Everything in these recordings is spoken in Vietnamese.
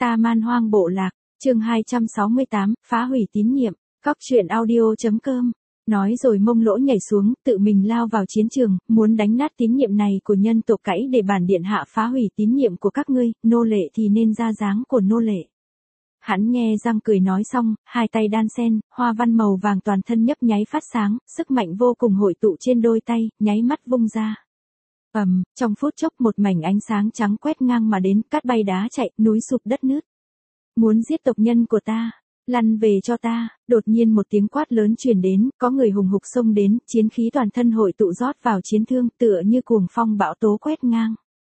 Ta Man Hoang Bộ Lạc, chương 268, phá hủy tín nhiệm, Cóc truyện audio.com. Nói rồi Mông Lỗ nhảy xuống, tự mình lao vào chiến trường, muốn đánh nát tín nhiệm này của nhân tộc cẫy để bản điện hạ phá hủy tín nhiệm của các ngươi, nô lệ thì nên ra dáng của nô lệ. Hắn nhe răng cười nói xong, hai tay đan sen, hoa văn màu vàng toàn thân nhấp nháy phát sáng, sức mạnh vô cùng hội tụ trên đôi tay, nháy mắt vung ra. Trong phút chốc một mảnh ánh sáng trắng quét ngang mà đến, cát bay đá chạy, núi sụp đất nứt. Muốn giết tộc nhân của ta, lăn về cho ta. Đột nhiên một tiếng quát lớn truyền đến, có người hùng hục xông đến, chiến khí toàn thân hội tụ rót vào chiến thương, tựa như cuồng phong bão tố quét ngang.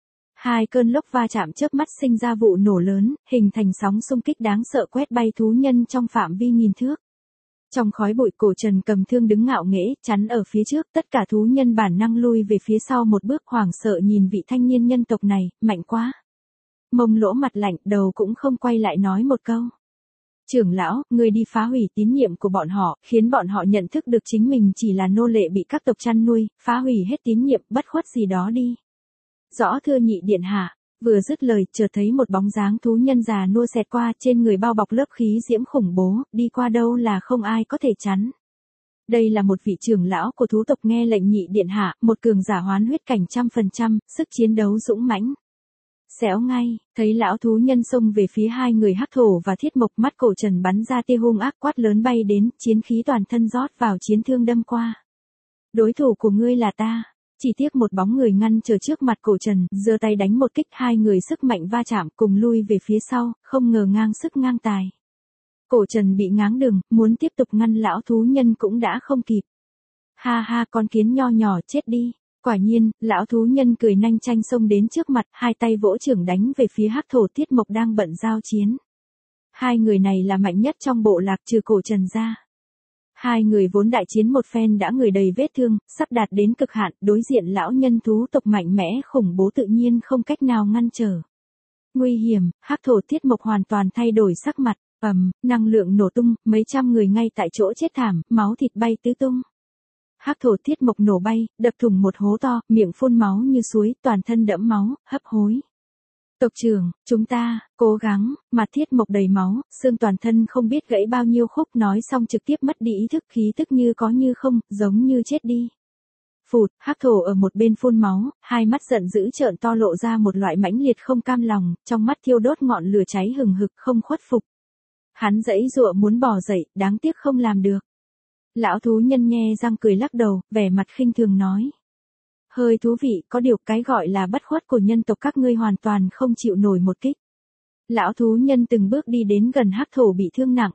Hai cơn lốc va chạm chớp mắt sinh ra vụ nổ lớn, hình thành sóng xung kích đáng sợ quét bay thú nhân trong phạm vi nghìn thước. Trong khói bụi, Cổ Trần cầm thương đứng ngạo nghễ, chắn ở phía trước, tất cả thú nhân bản năng lui về phía sau một bước, hoảng sợ nhìn vị thanh niên nhân tộc này, mạnh quá. Mông Lỗ mặt lạnh, đầu cũng không quay lại nói một câu. Trưởng lão, ngươi đi phá hủy tín nhiệm của bọn họ, khiến bọn họ nhận thức được chính mình chỉ là nô lệ bị các tộc chăn nuôi, phá hủy hết tín nhiệm, bất khuất gì đó đi. Rõ thưa nhị điện hạ. Vừa dứt lời, chợt thấy một bóng dáng thú nhân già nua xẹt qua, trên người bao bọc lớp khí diễm khủng bố, đi qua đâu là không ai có thể chắn. Đây là một vị trưởng lão của thú tộc, nghe lệnh nhị điện hạ, một cường giả hoán huyết cảnh 100%, sức chiến đấu dũng mãnh. Xéo ngay, thấy lão thú nhân xông về phía hai người Hắc Thổ và Thiết Mộc, mắt Cổ Trần bắn ra tia hung ác, quát lớn bay đến, chiến khí toàn thân rót vào chiến thương đâm qua. Đối thủ của ngươi là ta. Chỉ tiếc một bóng người ngăn trở trước mặt Cổ Trần, giơ tay đánh một kích, hai người sức mạnh va chạm cùng lui về phía sau, không ngờ ngang sức ngang tài. Cổ Trần bị ngáng đường, muốn tiếp tục ngăn lão thú nhân cũng đã không kịp. Ha ha, con kiến nho nhỏ, chết đi. Quả nhiên, lão thú nhân cười nanh chanh xông đến trước mặt, hai tay vỗ chưởng đánh về phía Hắc Thổ Thiết Mộc đang bận giao chiến. Hai người này là mạnh nhất trong bộ lạc trừ Cổ Trần ra. Hai người vốn đại chiến một phen đã người đầy vết thương, sắp đạt đến cực hạn, đối diện lão nhân thú tộc mạnh mẽ khủng bố tự nhiên không cách nào ngăn trở. Nguy hiểm, Hắc Thổ Thiết Mộc hoàn toàn thay đổi sắc mặt, năng lượng nổ tung, mấy trăm người ngay tại chỗ chết thảm, máu thịt bay tứ tung. Hắc Thổ Thiết Mộc nổ bay, đập thủng một hố to, miệng phun máu như suối, toàn thân đẫm máu, hấp hối. Tộc trưởng, chúng ta, cố gắng, mặt Thiết Mộc đầy máu, xương toàn thân không biết gãy bao nhiêu khúc, nói xong trực tiếp mất đi ý thức, khí tức như có như không, giống như chết đi. Phụt, Hắc Thổ ở một bên phun máu, hai mắt giận dữ trợn to lộ ra một loại mãnh liệt không cam lòng, trong mắt thiêu đốt ngọn lửa cháy hừng hực không khuất phục. Hắn giãy giụa muốn bò dậy, đáng tiếc không làm được. Lão thú nhân nhe răng cười lắc đầu, vẻ mặt khinh thường nói. Hơi thú vị, có điều cái gọi là bất khuất của nhân tộc các ngươi hoàn toàn không chịu nổi một kích. Lão thú nhân từng bước đi đến gần Hắc Thổ bị thương nặng.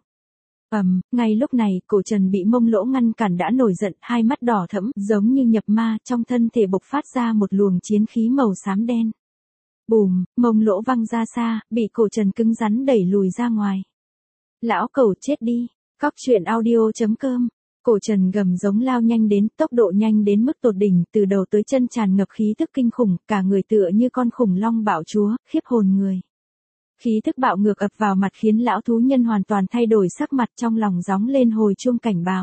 Ngay lúc này, Cổ Trần bị Mông Lỗ ngăn cản đã nổi giận, hai mắt đỏ thẫm, giống như nhập ma, trong thân thể bộc phát ra một luồng chiến khí màu xám đen. Bùm, Mông Lỗ văng ra xa, bị Cổ Trần cứng rắn đẩy lùi ra ngoài. Lão cẩu chết đi, Cóc truyện audio.com. Cổ Trần gầm giống lao nhanh đến, tốc độ nhanh đến mức tột đỉnh, từ đầu tới chân tràn ngập khí tức kinh khủng, cả người tựa như con khủng long bạo chúa, khiếp hồn người. Khí tức bạo ngược ập vào mặt khiến lão thú nhân hoàn toàn thay đổi sắc mặt, trong lòng gióng lên hồi chuông cảnh báo.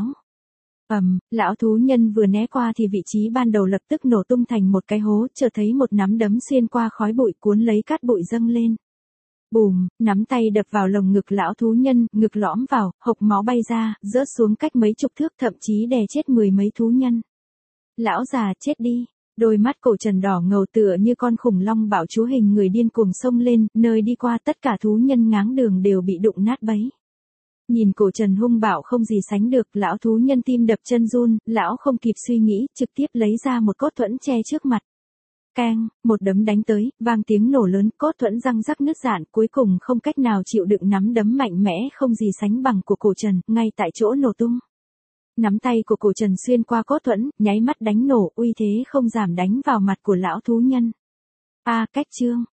Lão thú nhân vừa né qua thì vị trí ban đầu lập tức nổ tung thành một cái hố, chợt thấy một nắm đấm xuyên qua khói bụi cuốn lấy cát bụi dâng lên. Bùm, nắm tay đập vào lồng ngực lão thú nhân, ngực lõm vào, hộc máu bay ra, rớt xuống cách mấy chục thước, thậm chí đè chết mười mấy thú nhân. Lão già chết đi, đôi mắt Cổ Trần đỏ ngầu tựa như con khủng long bạo chúa hình người điên cuồng xông lên, nơi đi qua tất cả thú nhân ngáng đường đều bị đụng nát bấy. Nhìn Cổ Trần hung bạo không gì sánh được, lão thú nhân tim đập chân run, lão không kịp suy nghĩ, trực tiếp lấy ra một cốt thuẫn che trước mặt. Keng, một đấm đánh tới, vang tiếng nổ lớn, cốt thuẫn răng rắc nứt rạn, cuối cùng không cách nào chịu đựng nắm đấm mạnh mẽ không gì sánh bằng của Cổ Trần, ngay tại chỗ nổ tung. Nắm tay của Cổ Trần xuyên qua cốt thuẫn, nháy mắt đánh nổ, uy thế không giảm đánh vào mặt của lão thú nhân. Cách chương,